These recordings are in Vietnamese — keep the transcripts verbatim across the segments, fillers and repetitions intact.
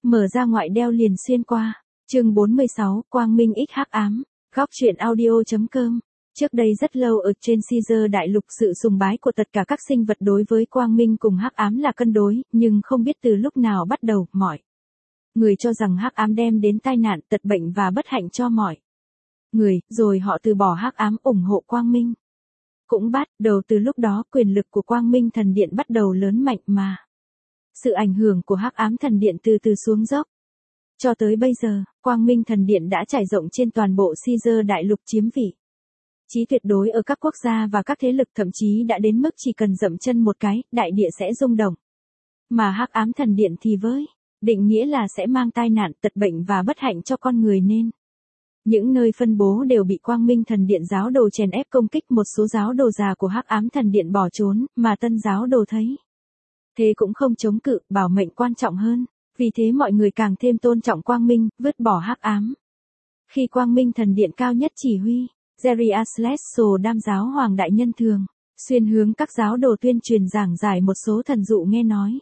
Mở ra ngoại đeo liền xuyên qua. Chương bốn mươi sáu, Quang Minh x hắc ám. Góc truyện audio chấm com. Trước đây rất lâu ở trên Caesar đại lục, sự sùng bái của tất cả các sinh vật đối với quang minh cùng hắc ám là cân đối, nhưng không biết từ lúc nào bắt đầu, mọi người cho rằng hắc ám đem đến tai nạn, tật bệnh và bất hạnh cho mọi người, rồi họ từ bỏ hắc ám ủng hộ quang minh. Cũng bắt đầu từ lúc đó, quyền lực của Quang Minh Thần Điện bắt đầu lớn mạnh mà sự ảnh hưởng của hắc ám thần điện từ từ xuống dốc. Cho tới bây giờ, Quang Minh Thần Điện đã trải rộng trên toàn bộ Caesar đại lục, chiếm vị trí tuyệt đối ở các quốc gia và các thế lực, thậm chí đã đến mức chỉ cần dậm chân một cái, đại địa sẽ rung động. Mà hắc ám thần điện thì với định nghĩa là sẽ mang tai nạn, tật bệnh và bất hạnh cho con người, nên những nơi phân bố đều bị Quang Minh Thần Điện giáo đồ chèn ép công kích. Một số giáo đồ già của hắc ám thần điện bỏ trốn, mà tân giáo đồ thấy thế cũng không chống cự, bảo mệnh quan trọng hơn. Vì thế mọi người càng thêm tôn trọng quang minh, vứt bỏ hắc ám. Khi Quang Minh Thần Điện cao nhất chỉ huy, Jerry Aslesso Đam giáo hoàng đại nhân thường xuyên hướng các giáo đồ tuyên truyền giảng giải một số thần dụ nghe nói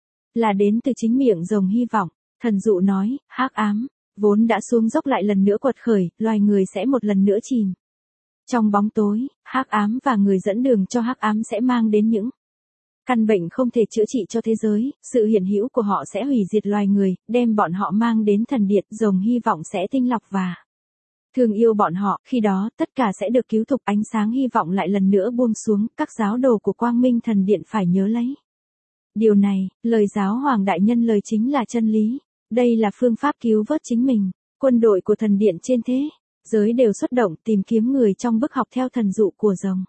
là đến từ chính miệng rồng hy vọng. Thần dụ nói, hắc ám vốn đã xuống dốc lại lần nữa quật khởi, loài người sẽ một lần nữa chìm trong bóng tối. Hắc ám và người dẫn đường cho hắc ám sẽ mang đến những căn bệnh không thể chữa trị cho thế giới. Sự hiện hữu của họ sẽ hủy diệt loài người, đem bọn họ mang đến thần điện. Rồng hy vọng sẽ tinh lọc và thương yêu bọn họ, khi đó tất cả sẽ được cứu thục. Ánh sáng hy vọng lại lần nữa buông xuống. Các giáo đồ của Quang Minh Thần Điện phải nhớ lấy điều này. Lời giáo hoàng đại nhân lời chính là chân lý. Đây là phương pháp cứu vớt chính mình. Quân đội của thần điện trên thế giới đều xuất động tìm kiếm người trong bức học theo thần dụ của rồng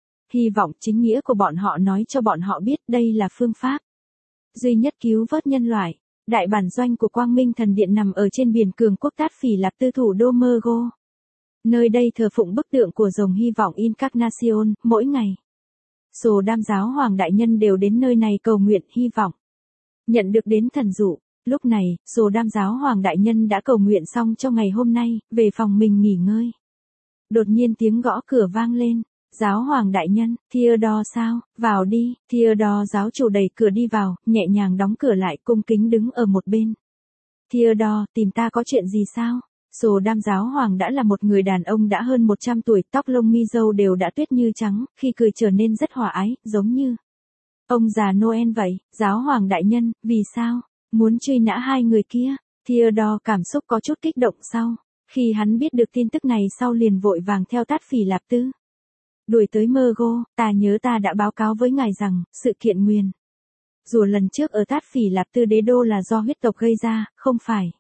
hy vọng. Chính nghĩa của bọn họ nói cho bọn họ biết đây là phương pháp duy nhất cứu vớt nhân loại. Đại bản doanh của Quang Minh Thần Điện nằm ở trên biển cường quốc Tát Phỉ Lạp Tư, thủ đô Mergo. Nơi đây thờ phụng bức tượng của rồng hy vọng Incarnation. Mỗi ngày, số Đam giáo hoàng đại nhân đều đến nơi này cầu nguyện, hy vọng nhận được đến thần dụ. Lúc này, số Đam giáo hoàng đại nhân đã cầu nguyện xong cho ngày hôm nay, về phòng mình nghỉ ngơi. Đột nhiên tiếng gõ cửa vang lên. Giáo hoàng đại nhân, Theodore sao, vào đi. Theodore giáo chủ đẩy cửa đi vào, nhẹ nhàng đóng cửa lại, cung kính đứng ở một bên. Theodore, tìm ta có chuyện gì sao? Số Đam giáo hoàng đã là một người đàn ông đã hơn một trăm tuổi, tóc lông mi râu đều đã tuyết như trắng, khi cười trở nên rất hòa ái, giống như ông già Noel vậy. Giáo hoàng đại nhân, vì sao muốn truy nã hai người kia? Theodore cảm xúc có chút kích động sau khi hắn biết được tin tức này, sau liền vội vàng theo Tát Phỉ Lạp Tư đuổi tới Mergo. Ta nhớ ta đã báo cáo với ngài rằng, sự kiện nguyền rủa lần trước ở Tát Phỉ Lạp Tư đế đô là do huyết tộc gây ra, không phải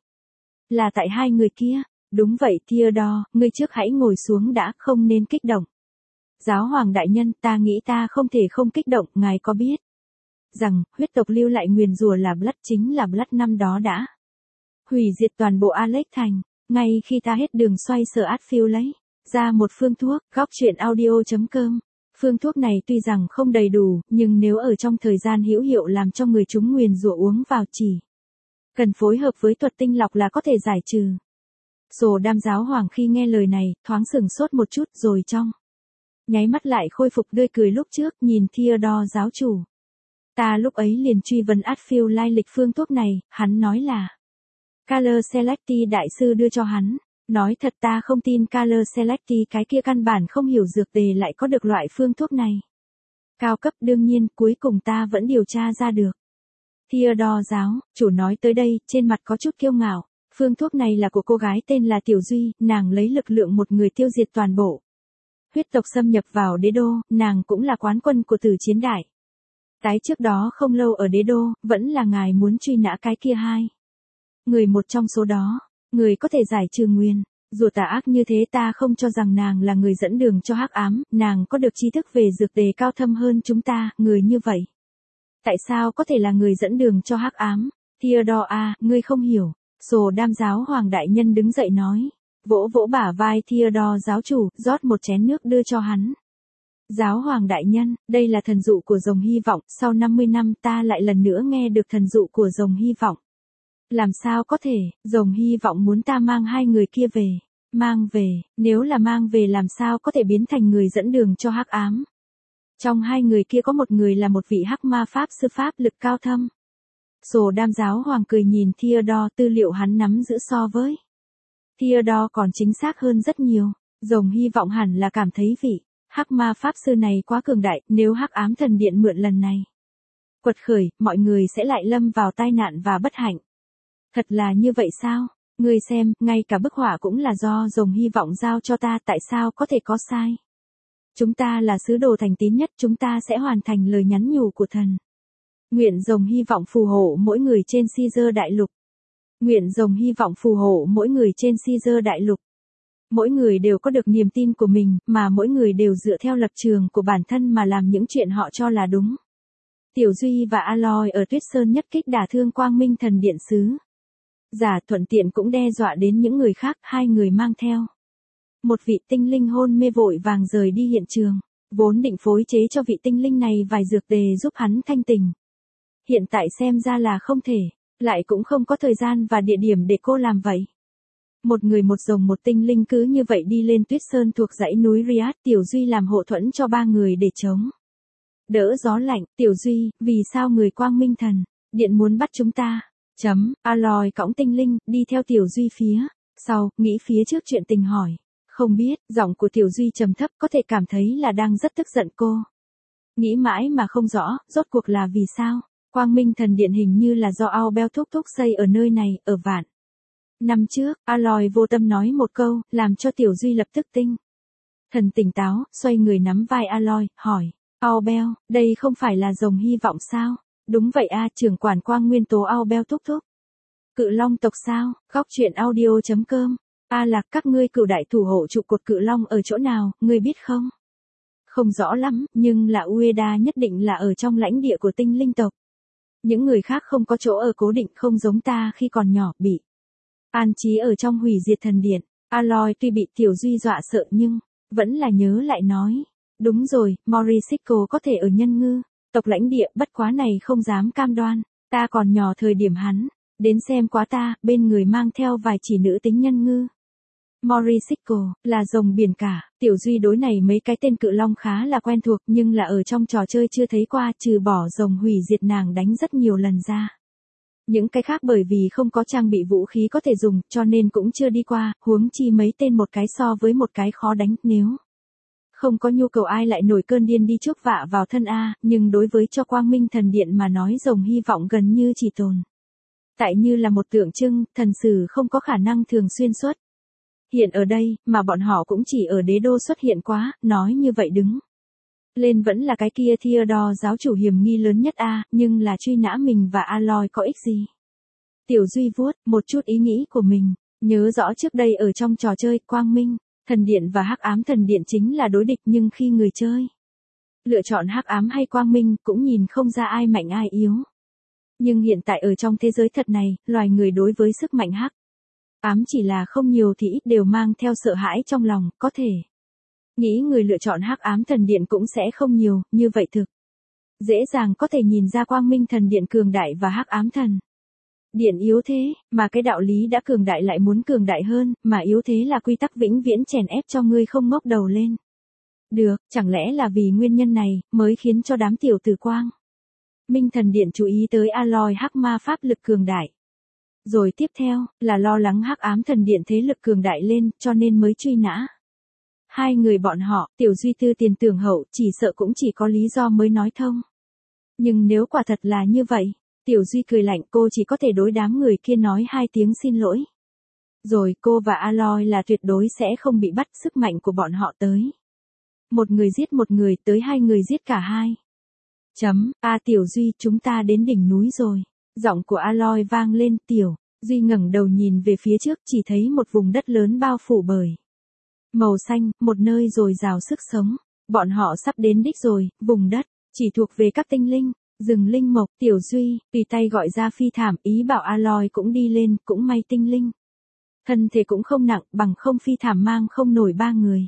là tại hai người kia. Đúng vậy Theodore, ngươi trước hãy ngồi xuống đã, không nên kích động. Giáo hoàng đại nhân, ta nghĩ ta không thể không kích động. Ngài có biết rằng, huyết tộc lưu lại nguyền rủa là Blood, chính là Blood năm đó đã hủy diệt toàn bộ Alex thành. Ngay khi ta hết đường xoay sở, Atfield lấy ra một phương thuốc. Góc truyện audio chấm com. Phương thuốc này tuy rằng không đầy đủ, nhưng nếu ở trong thời gian hữu hiệu làm cho người chúng nguyền rủa uống vào, chỉ cần phối hợp với thuật tinh lọc là có thể giải trừ. Sổ Đam giáo hoàng khi nghe lời này, thoáng sửng sốt một chút, rồi trong nháy mắt lại khôi phục tươi cười lúc trước, nhìn Theodore giáo chủ. Ta lúc ấy liền truy vấn Atfield lai lịch phương thuốc này, hắn nói là Color Selecti đại sư đưa cho hắn. Nói thật ta không tin Color Selecti cái kia căn bản không hiểu dược tề lại có được loại phương thuốc này cao cấp. Đương nhiên, cuối cùng ta vẫn điều tra ra được. Theodore giáo chủ nói tới đây, trên mặt có chút kiêu ngạo. Phương thuốc này là của cô gái tên là Tiểu Duy, nàng lấy lực lượng một người tiêu diệt toàn bộ huyết tộc xâm nhập vào đế đô, nàng cũng là quán quân của Tử Chiến Đại Tái trước đó không lâu ở đế đô. Vẫn là ngài muốn truy nã cái kia hai người, một trong số đó người có thể giải trừ nguyền rủa tà ác như thế. Ta không cho rằng nàng là người dẫn đường cho hắc ám, nàng có được tri thức về dược tề cao thâm hơn chúng ta. Người như vậy tại sao có thể là người dẫn đường cho hắc ám? Theodore à, ngươi không hiểu. Sổ Đam giáo hoàng đại nhân đứng dậy nói, vỗ vỗ bả vai Theodore giáo chủ, rót một chén nước đưa cho hắn. Giáo hoàng đại nhân, đây là thần dụ của rồng hy vọng. Sau năm mươi năm ta lại lần nữa nghe được thần dụ của rồng hy vọng. Làm sao có thể, rồng hy vọng muốn ta mang hai người kia về. Mang về, nếu là mang về làm sao có thể biến thành người dẫn đường cho hắc ám. Trong hai người kia có một người là một vị hắc ma pháp sư pháp lực cao thâm. Sổ đam giáo hoàng cười nhìn Theodore, tư liệu hắn nắm giữ so với Theodore còn chính xác hơn rất nhiều. Rồng hy vọng hẳn là cảm thấy vị hắc ma pháp sư này quá cường đại, nếu hắc ám thần điện mượn lần này quật khởi, mọi người sẽ lại lâm vào tai nạn và bất hạnh. Thật là như vậy sao? Ngươi xem, ngay cả bức họa cũng là do rồng hy vọng giao cho ta, tại sao có thể có sai? Chúng ta là sứ đồ thành tín nhất, chúng ta sẽ hoàn thành lời nhắn nhủ của thần. Nguyện rồng hy vọng phù hộ mỗi người trên Caesar đại lục. Nguyện rồng hy vọng phù hộ mỗi người trên Caesar đại lục. Mỗi người đều có được niềm tin của mình, mà mỗi người đều dựa theo lập trường của bản thân mà làm những chuyện họ cho là đúng. Tiểu Duy và Aloy ở Tuyết Sơn nhất kích đả thương Quang Minh thần điện sứ giả, thuận tiện cũng đe dọa đến những người khác. Hai người mang theo một vị tinh linh hôn mê vội vàng rời đi hiện trường, vốn định phối chế cho vị tinh linh này vài dược tề giúp hắn thanh tỉnh. Hiện tại xem ra là không thể, lại cũng không có thời gian và địa điểm để cô làm vậy. Một người một rồng một tinh linh cứ như vậy đi lên Tuyết Sơn thuộc dãy núi Riad. Tiểu Duy làm hộ thuẫn cho ba người để chống đỡ gió lạnh. Tiểu Duy, vì sao người Quang Minh thần điện muốn bắt chúng ta? Chấm, Aloy cõng tinh linh, đi theo Tiểu Duy phía sau, nghĩ phía trước chuyện tình hỏi. Không biết, giọng của Tiểu Duy trầm thấp, có thể cảm thấy là đang rất tức giận cô. Nghĩ mãi mà không rõ, rốt cuộc là vì sao? Quang Minh thần điện hình như là do Albel thúc thúc xây ở nơi này, ở vạn năm trước. Aloy vô tâm nói một câu, làm cho Tiểu Duy lập tức tinh thần tỉnh táo, xoay người nắm vai Aloy, hỏi. Albel, đây không phải là rồng hy vọng sao? Đúng vậy a, trưởng quản quang nguyên tố Albel thúc thúc. Cự long tộc sao? Góc truyện audio chấm com. A Lạc, các ngươi cửu đại thủ hộ trụ cột cự long ở chỗ nào, ngươi biết không? Không rõ lắm, nhưng là Ueda nhất định là ở trong lãnh địa của tinh linh tộc. Những người khác không có chỗ ở cố định, không giống ta khi còn nhỏ, bị an trí ở trong hủy diệt thần điện. Aloy tuy bị Tiểu Duy dọa sợ nhưng vẫn là nhớ lại nói. Đúng rồi, Morisico có thể ở nhân ngư tộc lãnh địa, bất quá này không dám cam đoan. Ta còn nhỏ thời điểm hắn đến xem quá ta, bên người mang theo vài chỉ nữ tính nhân ngư. Morisico là rồng biển cả. Tiểu Duy đối này mấy cái tên cự long khá là quen thuộc, nhưng là ở trong trò chơi chưa thấy qua, trừ bỏ rồng hủy diệt nàng đánh rất nhiều lần ra. Những cái khác bởi vì không có trang bị vũ khí có thể dùng, cho nên cũng chưa đi qua, huống chi mấy tên một cái so với một cái khó đánh. Nếu không có nhu cầu ai lại nổi cơn điên đi chuốc vạ vào thân a, nhưng đối với cho Quang Minh thần điện mà nói, rồng hy vọng gần như chỉ tồn tại như là một tượng trưng, thần sử không có khả năng thường xuyên xuất hiện ở đây, mà bọn họ cũng chỉ ở đế đô xuất hiện quá, nói như vậy đứng lên vẫn là cái kia Theodore giáo chủ hiểm nghi lớn nhất a, nhưng là truy nã mình và Aloy có ích gì? Tiểu Duy vuốt một chút ý nghĩ của mình, nhớ rõ trước đây ở trong trò chơi Quang Minh thần điện và hắc ám thần điện chính là đối địch, nhưng khi người chơi lựa chọn hắc ám hay Quang Minh cũng nhìn không ra ai mạnh ai yếu. Nhưng hiện tại ở trong thế giới thật này, loài người đối với sức mạnh hắc ám chỉ là không nhiều thì ít đều mang theo sợ hãi trong lòng, có thể nghĩ người lựa chọn hắc ám thần điện cũng sẽ không nhiều, như vậy thực dễ dàng có thể nhìn ra Quang Minh thần điện cường đại và hắc ám thần điện yếu thế, mà cái đạo lý đã cường đại lại muốn cường đại hơn, mà yếu thế là quy tắc vĩnh viễn chèn ép cho ngươi không ngóc đầu lên. Được, chẳng lẽ là vì nguyên nhân này, mới khiến cho đám tiểu tử Quang Minh thần điện chú ý tới Aloy hắc ma pháp lực cường đại. Rồi tiếp theo, là lo lắng hắc ám thần điện thế lực cường đại lên, cho nên mới truy nã hai người bọn họ. Tiểu Duy tư tiền tưởng hậu, chỉ sợ cũng chỉ có lý do mới nói thông. Nhưng nếu quả thật là như vậy, Tiểu Duy cười lạnh, cô chỉ có thể đối đám người kia nói hai tiếng xin lỗi. Rồi cô và Aloy là tuyệt đối sẽ không bị bắt, sức mạnh của bọn họ tới một người giết một người, tới hai người giết cả hai. Chấm, a Tiểu Duy, chúng ta đến đỉnh núi rồi. Giọng của Aloy vang lên. Tiểu Duy ngẩng đầu nhìn về phía trước, chỉ thấy một vùng đất lớn bao phủ bởi màu xanh, một nơi dồi dào sức sống. Bọn họ sắp đến đích rồi, vùng đất chỉ thuộc về các tinh linh, rừng linh mộc. Tiểu Duy tùy tay gọi ra phi thảm, ý bảo Aloy cũng đi lên, cũng may tinh linh thân thể cũng không nặng, bằng không phi thảm mang không nổi ba người.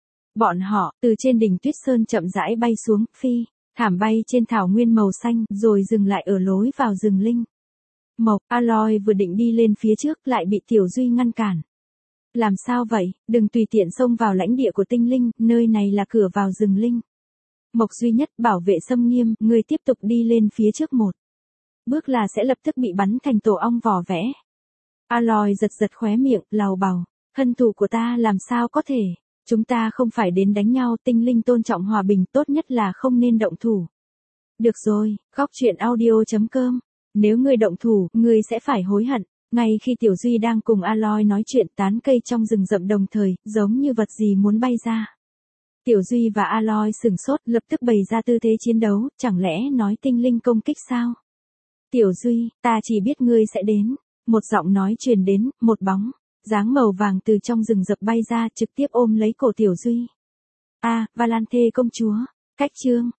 Bọn họ từ trên đỉnh Tuyết Sơn chậm rãi bay xuống, phi thảm bay trên thảo nguyên màu xanh, rồi dừng lại ở lối vào rừng linh mộc. Aloy vừa định đi lên phía trước, lại bị Tiểu Duy ngăn cản. Làm sao vậy, đừng tùy tiện xông vào lãnh địa của tinh linh, nơi này là cửa vào rừng linh mộc duy nhất, bảo vệ xâm nghiêm, ngươi tiếp tục đi lên phía trước một bước là sẽ lập tức bị bắn thành tổ ong vỏ vẽ. Aloy giật giật khóe miệng, lầu bầu. Hân thủ của ta làm sao có thể. Chúng ta không phải đến đánh nhau, tinh linh tôn trọng hòa bình, tốt nhất là không nên động thủ. Được rồi, góc truyện audio chấm com. Nếu ngươi động thủ, ngươi sẽ phải hối hận. Ngay khi Tiểu Duy đang cùng Aloy nói chuyện, tán cây trong rừng rậm đồng thời, giống như vật gì muốn bay ra. Tiểu Duy và Aloy sửng sốt, lập tức bày ra tư thế chiến đấu, chẳng lẽ nói tinh linh công kích sao? Tiểu Duy, ta chỉ biết ngươi sẽ đến. Một giọng nói truyền đến, một bóng, dáng màu vàng từ trong rừng rậm bay ra, trực tiếp ôm lấy cổ Tiểu Duy. A, Valante công chúa, cách chương.